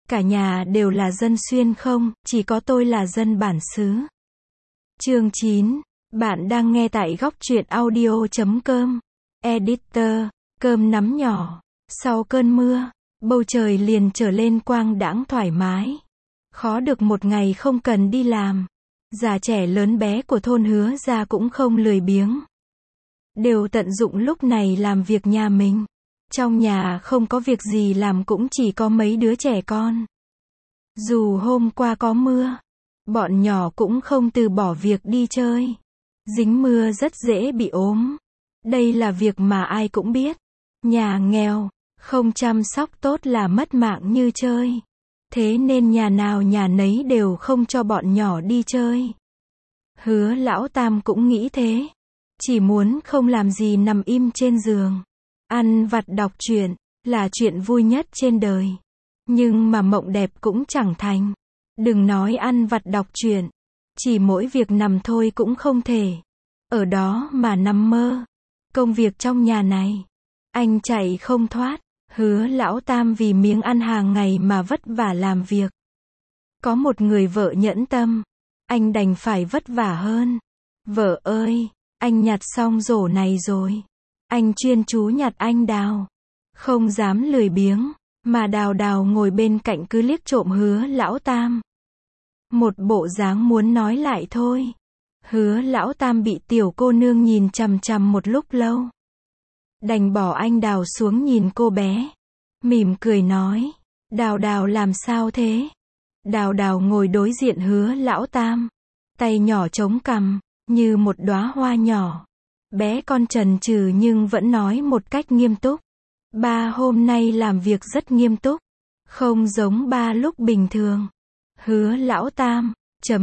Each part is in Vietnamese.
Cả nhà đều là dân xuyên không, chỉ có tôi là dân bản xứ. Chương 9. Bạn đang nghe tại góc truyện audio.com. Editor. Cơm nắm nhỏ. Sau cơn mưa, bầu trời liền trở lên quang đãng thoải mái. Khó được một ngày không cần đi làm. Già trẻ lớn bé của thôn Hứa Gia cũng không lười biếng. Đều tận dụng lúc này làm việc nhà mình. Trong nhà không có việc gì làm cũng chỉ có mấy đứa trẻ con. Dù hôm qua có mưa, bọn nhỏ cũng không từ bỏ việc đi chơi. Dính mưa rất dễ bị ốm. Đây là việc mà ai cũng biết. Nhà nghèo, không chăm sóc tốt là mất mạng như chơi. Thế nên nhà nào nhà nấy đều không cho bọn nhỏ đi chơi. Hứa lão tam cũng nghĩ thế. Chỉ muốn không làm gì nằm im trên giường. Ăn vặt đọc truyện, là chuyện vui nhất trên đời. Nhưng mà mộng đẹp cũng chẳng thành. Đừng nói ăn vặt đọc truyện. Chỉ mỗi việc nằm thôi cũng không thể. Ở đó mà nằm mơ. Công việc trong nhà này, anh chạy không thoát. Hứa lão tam vì miếng ăn hàng ngày mà vất vả làm việc. Có một người vợ nhẫn tâm, anh đành phải vất vả hơn. Vợ ơi, anh nhặt xong rổ này rồi. Anh chuyên chú nhặt anh Đào. Không dám lười biếng, mà Đào ngồi bên cạnh cứ liếc trộm Hứa lão tam. Một bộ dáng muốn nói lại thôi. Hứa lão tam bị tiểu cô nương nhìn chằm chằm một lúc lâu. Đành bỏ anh Đào xuống nhìn cô bé. Mỉm cười nói, Đào làm sao thế? Đào ngồi đối diện Hứa lão tam. Tay nhỏ chống cằm, như một đóa hoa nhỏ. Bé con chần chừ nhưng vẫn nói một cách nghiêm túc. Ba hôm nay làm việc rất nghiêm túc. Không giống ba lúc bình thường. Hứa lão tam,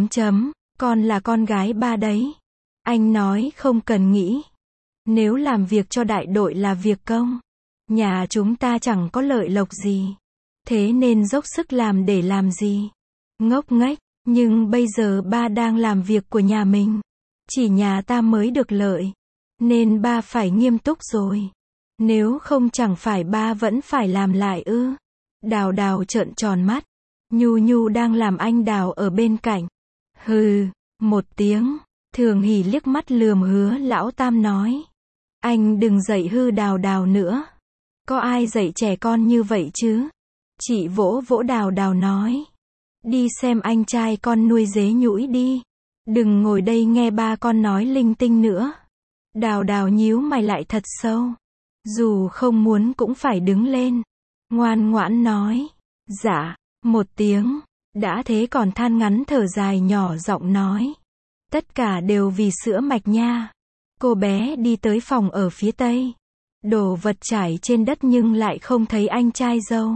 con là con gái ba đấy. Anh nói không cần nghĩ. Nếu làm việc cho đại đội là việc công. Nhà chúng ta chẳng có lợi lộc gì. Thế nên dốc sức làm để làm gì? Ngốc nghếch, nhưng bây giờ ba đang làm việc của nhà mình. Chỉ nhà ta mới được lợi. Nên ba phải nghiêm túc rồi. Nếu không chẳng phải ba vẫn phải làm lại ư? Đào trợn tròn mắt. Nhu đang làm anh Đào ở bên cạnh. Hừ, một tiếng. Thường Hỷ liếc mắt lườm Hứa lão tam nói. Anh đừng dạy hư Đào nữa. Có ai dạy trẻ con như vậy chứ? Chị vỗ Đào nói. Đi xem anh trai con nuôi dế nhũi đi. Đừng ngồi đây nghe ba con nói linh tinh nữa. Đào nhíu mày lại thật sâu. Dù không muốn cũng phải đứng lên. Ngoan ngoãn nói. Dạ, một tiếng. Đã thế còn than ngắn thở dài nhỏ giọng nói. Tất cả đều vì sữa mạch nha. Cô bé đi tới phòng ở phía tây. Đồ vật trải trên đất nhưng lại không thấy anh trai dâu.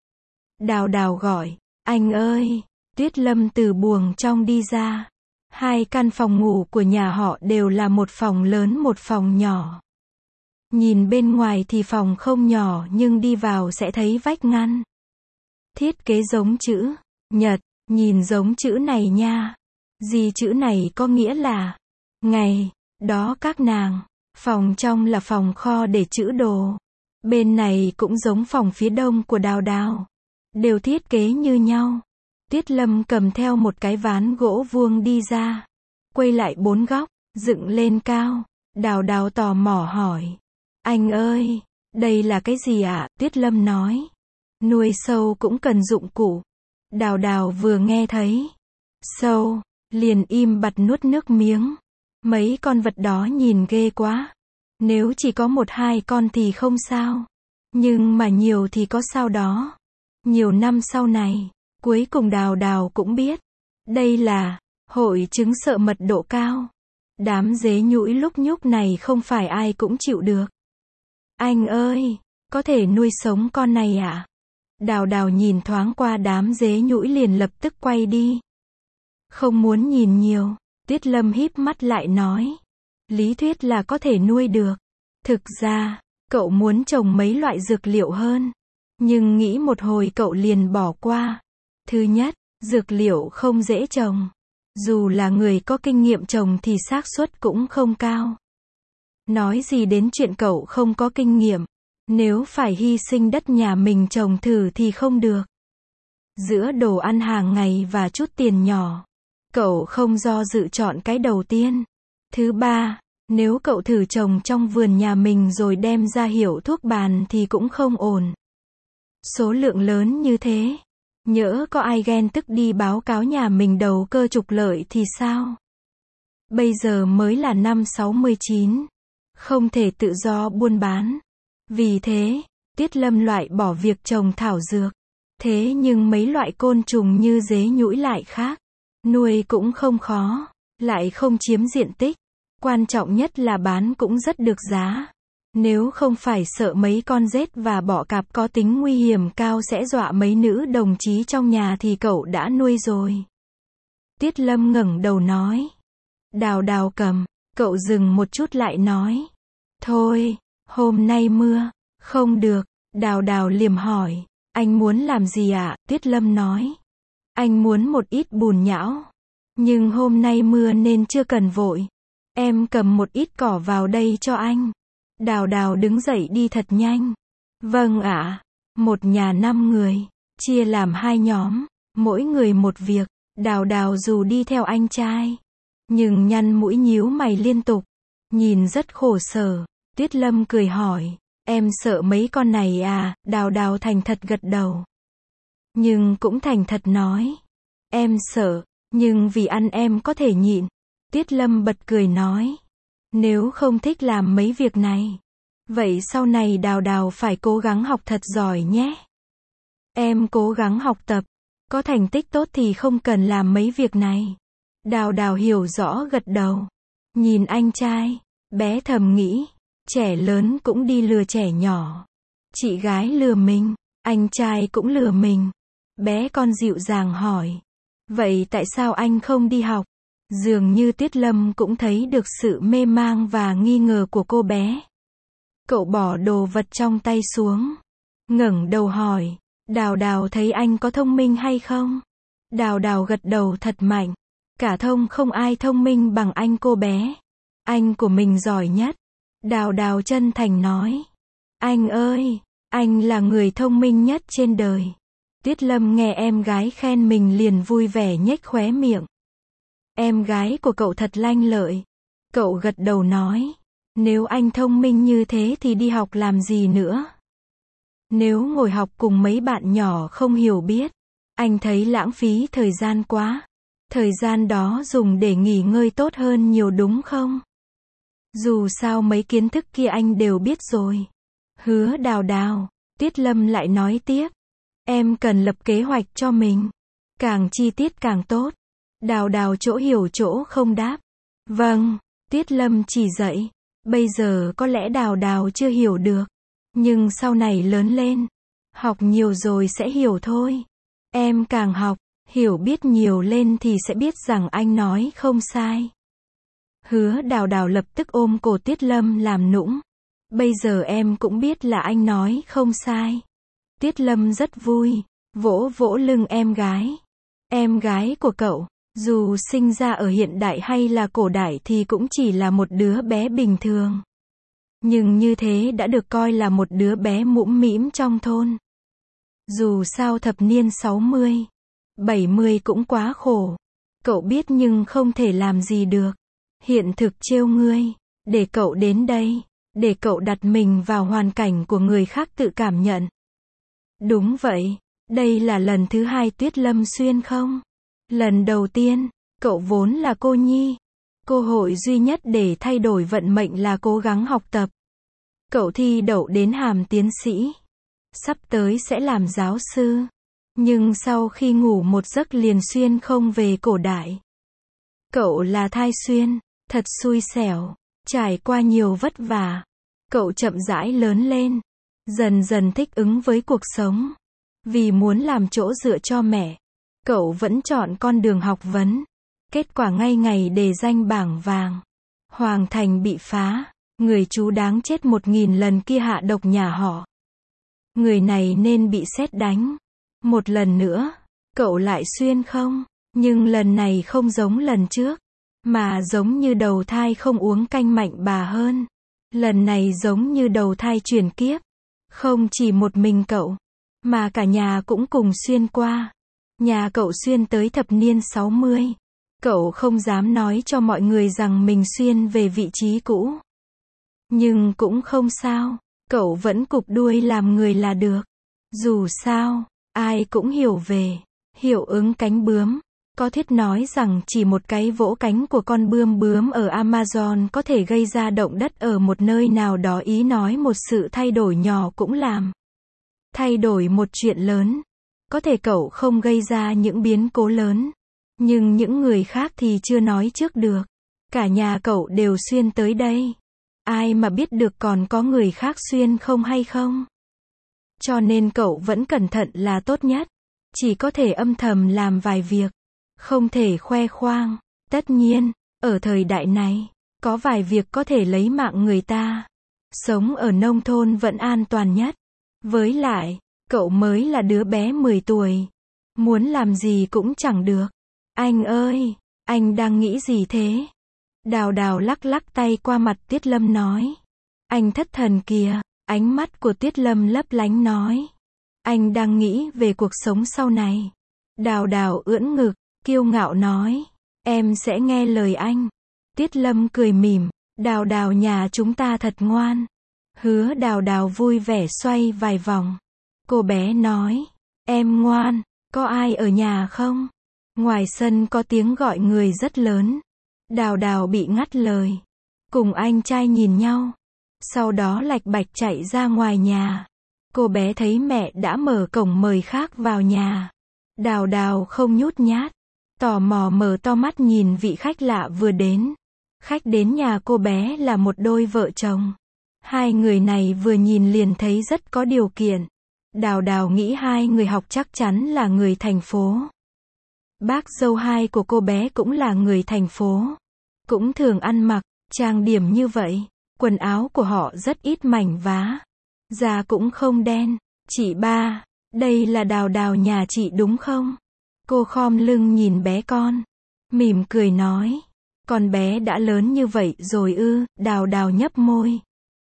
Đào gọi. Anh ơi. Tuyết Lâm từ buồng trong đi ra. Hai căn phòng ngủ của nhà họ đều là một phòng lớn một phòng nhỏ. Nhìn bên ngoài thì phòng không nhỏ nhưng đi vào sẽ thấy vách ngăn. Thiết kế giống chữ Nhật, nhìn giống chữ này nha. Gì chữ này có nghĩa là ngày, đó các nàng. Phòng trong là phòng kho để trữ đồ. Bên này cũng giống phòng phía đông của Đào. Đều thiết kế như nhau. Tuyết Lâm cầm theo một cái ván gỗ vuông đi ra. Quay lại bốn góc, dựng lên cao. Đào tò mò hỏi. Anh ơi, đây là cái gì ạ? Tuyết Lâm nói. Nuôi sâu cũng cần dụng cụ. Đào vừa nghe thấy sâu, liền im bặt nuốt nước miếng. Mấy con vật đó nhìn ghê quá. Nếu chỉ có một hai con thì không sao. Nhưng mà nhiều thì có sao đó. Nhiều năm sau này, cuối cùng Đào cũng biết. Đây là hội chứng sợ mật độ cao. Đám dế nhũi lúc nhúc này không phải ai cũng chịu được. Anh ơi, có thể nuôi sống con này ạ? Đào nhìn thoáng qua đám dế nhũi liền lập tức quay đi. Không muốn nhìn nhiều, Tuyết Lâm híp mắt lại nói. Lý thuyết là có thể nuôi được. Thực ra, cậu muốn trồng mấy loại dược liệu hơn. Nhưng nghĩ một hồi cậu liền bỏ qua. Thứ nhất, dược liệu không dễ trồng. Dù là người có kinh nghiệm trồng thì xác suất cũng không cao. Nói gì đến chuyện cậu không có kinh nghiệm. Nếu phải hy sinh đất nhà mình trồng thử thì không được. Giữa đồ ăn hàng ngày và chút tiền nhỏ, cậu không do dự chọn cái đầu tiên. Thứ ba, nếu cậu thử trồng trong vườn nhà mình rồi đem ra hiệu thuốc bàn thì cũng không ổn. Số lượng lớn như thế, nhỡ có ai ghen tức đi báo cáo nhà mình đầu cơ trục lợi thì sao? Bây giờ mới là năm 69, không thể tự do buôn bán. Vì thế, Tiết Lâm loại bỏ việc trồng thảo dược. Thế nhưng mấy loại côn trùng như dế nhũi lại khác. Nuôi cũng không khó, lại không chiếm diện tích. Quan trọng nhất là bán cũng rất được giá. Nếu không phải sợ mấy con rết và bọ cạp có tính nguy hiểm cao sẽ dọa mấy nữ đồng chí trong nhà thì cậu đã nuôi rồi. Tiết Lâm ngẩng đầu nói. Đào Đào cầm, cậu dừng một chút lại nói. Thôi, hôm nay mưa, không được. Đào Đào liềm hỏi. Anh muốn làm gì ạ? Tiết Lâm nói. Anh muốn một ít bùn nhão. Nhưng hôm nay mưa nên chưa cần vội. Em cầm một ít cỏ vào đây cho anh. Đào Đào đứng dậy đi thật nhanh. Vâng ạ. Một nhà 5 người, chia làm 2 nhóm, mỗi người một việc. Đào Đào dù đi theo anh trai, nhưng nhăn mũi nhíu mày liên tục, nhìn rất khổ sở. Tiết Lâm cười hỏi, em sợ mấy con này à? Đào Đào thành thật gật đầu. Nhưng cũng thành thật nói, em sợ, nhưng vì ăn em có thể nhịn. Tiết Lâm bật cười nói, nếu không thích làm mấy việc này, vậy sau này Đào Đào phải cố gắng học thật giỏi nhé. Em cố gắng học tập, có thành tích tốt thì không cần làm mấy việc này. Đào Đào hiểu rõ gật đầu. Nhìn anh trai, bé thầm nghĩ, trẻ lớn cũng đi lừa trẻ nhỏ. Chị gái lừa mình, anh trai cũng lừa mình. Bé con dịu dàng hỏi, vậy tại sao anh không đi học? Dường như Tiết Lâm cũng thấy được sự mê mang và nghi ngờ của cô bé. Cậu bỏ đồ vật trong tay xuống, ngẩng đầu hỏi, Đào Đào thấy anh có thông minh hay không? Đào Đào gật đầu thật mạnh. Cả thông không ai thông minh bằng anh cô bé. Anh của mình giỏi nhất. Đào Đào chân thành nói. Anh ơi, anh là người thông minh nhất trên đời. Tiết Lâm nghe em gái khen mình liền vui vẻ nhếch khóe miệng. Em gái của cậu thật lanh lợi. Cậu gật đầu nói. Nếu anh thông minh như thế thì đi học làm gì nữa? Nếu ngồi học cùng mấy bạn nhỏ không hiểu biết, anh thấy lãng phí thời gian quá. Thời gian đó dùng để nghỉ ngơi tốt hơn nhiều đúng không? Dù sao mấy kiến thức kia anh đều biết rồi. Hứa Đào Đào, Tiết Lâm lại nói tiếp. Em cần lập kế hoạch cho mình. Càng chi tiết càng tốt. Đào Đào chỗ hiểu chỗ không đáp. Vâng, Tiết Lâm chỉ dạy. Bây giờ có lẽ Đào Đào chưa hiểu được. Nhưng sau này lớn lên, học nhiều rồi sẽ hiểu thôi. Em càng học, hiểu biết nhiều lên thì sẽ biết rằng anh nói không sai. Hứa Đào Đào lập tức ôm cổ Tiết Lâm làm nũng. Bây giờ em cũng biết là anh nói không sai. Tiết Lâm rất vui, vỗ vỗ lưng em gái. Em gái của cậu, dù sinh ra ở hiện đại hay là cổ đại thì cũng chỉ là một đứa bé bình thường. Nhưng như thế đã được coi là một đứa bé mũm mĩm trong thôn. Dù sao thập niên 60, 70 cũng quá khổ. Cậu biết nhưng không thể làm gì được. Hiện thực trêu ngươi, để cậu đến đây, để cậu đặt mình vào hoàn cảnh của người khác tự cảm nhận. Đúng vậy, đây là lần thứ 2 Tiết Lâm xuyên không? Lần đầu tiên, cậu vốn là cô nhi. Cơ hội duy nhất để thay đổi vận mệnh là cố gắng học tập. Cậu thi đậu đến hàm tiến sĩ. Sắp tới sẽ làm giáo sư. Nhưng sau khi ngủ một giấc liền xuyên không về cổ đại. Cậu là thai xuyên, thật xui xẻo, trải qua nhiều vất vả. Cậu chậm rãi lớn lên, dần dần thích ứng với cuộc sống. Vì muốn làm chỗ dựa cho mẹ, cậu vẫn chọn con đường học vấn. Kết quả ngay ngày đề danh bảng vàng. Hoàng thành bị phá, người chú đáng chết 1000 lần kia hạ độc nhà họ. Người này nên bị sét đánh. Một lần nữa, cậu lại xuyên không, nhưng lần này không giống lần trước, mà giống như đầu thai không uống canh mạnh bà hơn. Lần này giống như đầu thai chuyển kiếp. Không chỉ một mình cậu, mà cả nhà cũng cùng xuyên qua. Nhà cậu xuyên tới thập niên 60. Cậu không dám nói cho mọi người rằng mình xuyên về vị trí cũ. Nhưng cũng không sao, cậu vẫn cụp đuôi làm người là được. Dù sao, ai cũng hiểu về hiệu ứng cánh bướm. Có thuyết nói rằng chỉ một cái vỗ cánh của con bướm ở Amazon có thể gây ra động đất ở một nơi nào đó, ý nói một sự thay đổi nhỏ cũng làm thay đổi một chuyện lớn. Có thể cậu không gây ra những biến cố lớn, nhưng những người khác thì chưa nói trước được. Cả nhà cậu đều xuyên tới đây. Ai mà biết được còn có người khác xuyên không hay không? Cho nên cậu vẫn cẩn thận là tốt nhất. Chỉ có thể âm thầm làm vài việc, không thể khoe khoang. Tất nhiên, ở thời đại này, có vài việc có thể lấy mạng người ta. Sống ở nông thôn vẫn an toàn nhất. Với lại, cậu mới là đứa bé 10 tuổi. Muốn làm gì cũng chẳng được. Anh ơi, anh đang nghĩ gì thế? Đào Đào lắc lắc tay qua mặt Tiết Lâm nói. Anh thất thần kìa. Ánh mắt của Tiết Lâm lấp lánh nói. Anh đang nghĩ về cuộc sống sau này. Đào Đào ưỡn ngực, kiêu ngạo nói. Em sẽ nghe lời anh. Tiết Lâm cười mỉm. Đào Đào nhà chúng ta thật ngoan. Hứa Đào Đào vui vẻ xoay vài vòng. Cô bé nói. Em ngoan, có ai ở nhà không? Ngoài sân có tiếng gọi người rất lớn. Đào Đào bị ngắt lời. Cùng anh trai nhìn nhau. Sau đó lạch bạch chạy ra ngoài nhà. Cô bé thấy mẹ đã mở cổng mời khác vào nhà. Đào Đào không nhút nhát. Tò mò mở to mắt nhìn vị khách lạ vừa đến. Khách đến nhà cô bé là một đôi vợ chồng. Hai người này vừa nhìn liền thấy rất có điều kiện. Đào Đào nghĩ hai người học chắc chắn là người thành phố. Bác dâu hai của cô bé cũng là người thành phố. Cũng thường ăn mặc, trang điểm như vậy. Quần áo của họ rất ít mảnh vá. Da cũng không đen. Chị ba, đây là Đào Đào nhà chị đúng không? Cô khom lưng nhìn bé con. Mỉm cười nói. Con bé đã lớn như vậy rồi ư? Đào Đào nhấp môi.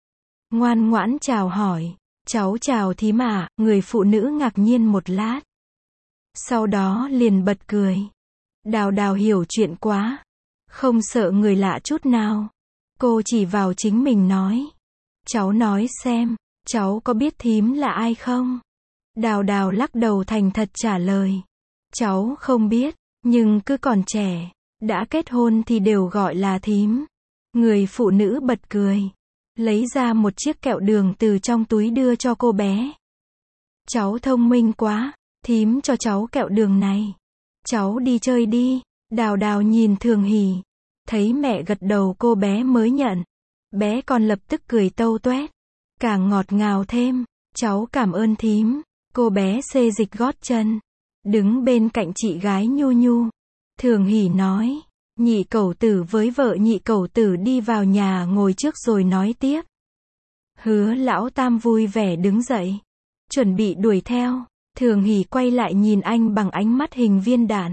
Ngoan ngoãn chào hỏi. Cháu chào thím ạ. Người phụ nữ ngạc nhiên một lát. Sau đó liền bật cười. Đào Đào hiểu chuyện quá. Không sợ người lạ chút nào. Cô chỉ vào chính mình nói. Cháu nói xem, cháu có biết thím là ai không? Đào Đào lắc đầu thành thật trả lời. Cháu không biết, nhưng cứ còn trẻ, đã kết hôn thì đều gọi là thím. Người phụ nữ bật cười. Lấy ra một chiếc kẹo đường từ trong túi đưa cho cô bé. Cháu thông minh quá, thím cho cháu kẹo đường này. Cháu đi chơi đi. Đào Đào nhìn Thường Hỷ. Thấy mẹ gật đầu cô bé mới nhận. Bé con lập tức cười tâu toét. Càng ngọt ngào thêm. Cháu cảm ơn thím. Cô bé xê dịch gót chân. Đứng bên cạnh chị gái Nhu Nhu. Thường Hỷ nói. Nhị cẩu tử với vợ nhị cẩu tử đi vào nhà ngồi trước rồi nói tiếp. Hứa lão tam vui vẻ đứng dậy. Chuẩn bị đuổi theo. Thường Hỷ quay lại nhìn anh bằng ánh mắt hình viên đạn.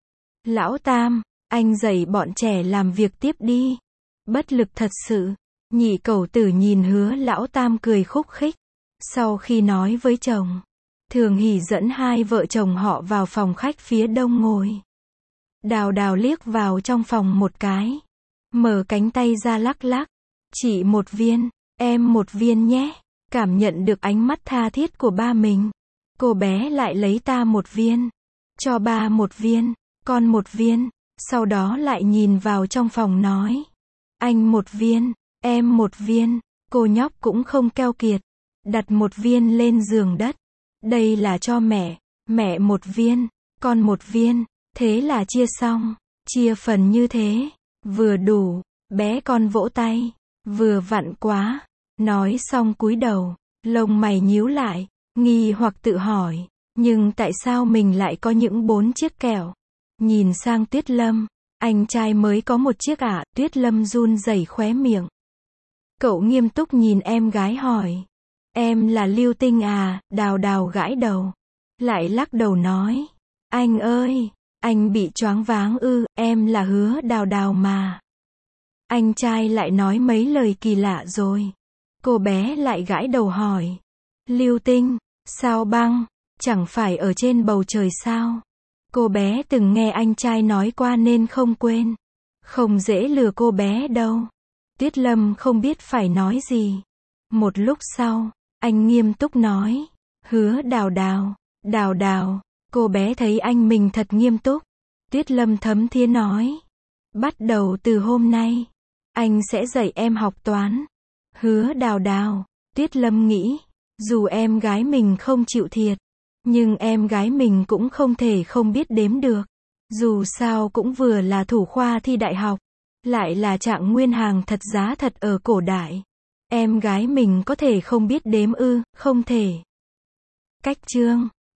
Lão tam, anh dạy bọn trẻ làm việc tiếp đi. Bất lực thật sự. Nhị cẩu tử nhìn Hứa lão tam cười khúc khích. Sau khi nói với chồng, Thường Hỷ dẫn hai vợ chồng họ vào phòng khách phía đông ngồi. Đào Đào liếc vào trong phòng một cái. Mở cánh tay ra lắc lắc. Chị một viên, em một viên nhé. Cảm nhận được ánh mắt tha thiết của ba mình. Cô bé lại lấy ta một viên. Cho ba một viên, con một viên. Sau đó lại nhìn vào trong phòng nói. Anh một viên, em một viên. Cô nhóc cũng không keo kiệt. Đặt một viên lên giường đất. Đây là cho mẹ một viên, con một viên. Thế là chia xong, chia phần như thế, vừa đủ, bé con vỗ tay, vừa vặn quá. Nói xong cúi đầu, lông mày nhíu lại, nghi hoặc tự hỏi, nhưng tại sao mình lại có những 4 chiếc kẹo? Nhìn sang Tuyết Lâm, anh trai mới có một chiếc ạ. Tuyết Lâm run rẩy khóe miệng. Cậu nghiêm túc nhìn em gái hỏi. Em là Lưu Tinh à? Đào Đào gãi đầu, lại lắc đầu nói. Anh ơi! Anh bị choáng váng ư? Em là Hứa Đào Đào mà. Anh trai lại nói mấy lời kỳ lạ rồi. Cô bé lại gãi đầu hỏi. Lưu Tinh, sao băng? Chẳng phải ở trên bầu trời sao? Cô bé từng nghe anh trai nói qua nên không quên. Không dễ lừa cô bé đâu. Tuyết Lâm không biết phải nói gì. Một lúc sau, anh nghiêm túc nói. Hứa Đào Đào, Đào Đào. Cô bé thấy anh mình thật nghiêm túc. Tuyết Lâm thấm thía nói. Bắt đầu từ hôm nay, anh sẽ dạy em học toán. Hứa Đào Đào. Tuyết Lâm nghĩ, dù em gái mình không chịu thiệt, nhưng em gái mình cũng không thể không biết đếm được. Dù sao cũng vừa là thủ khoa thi đại học, lại là trạng nguyên hàng thật giá thật ở cổ đại. Em gái mình có thể không biết đếm ư? Không thể. Cách chương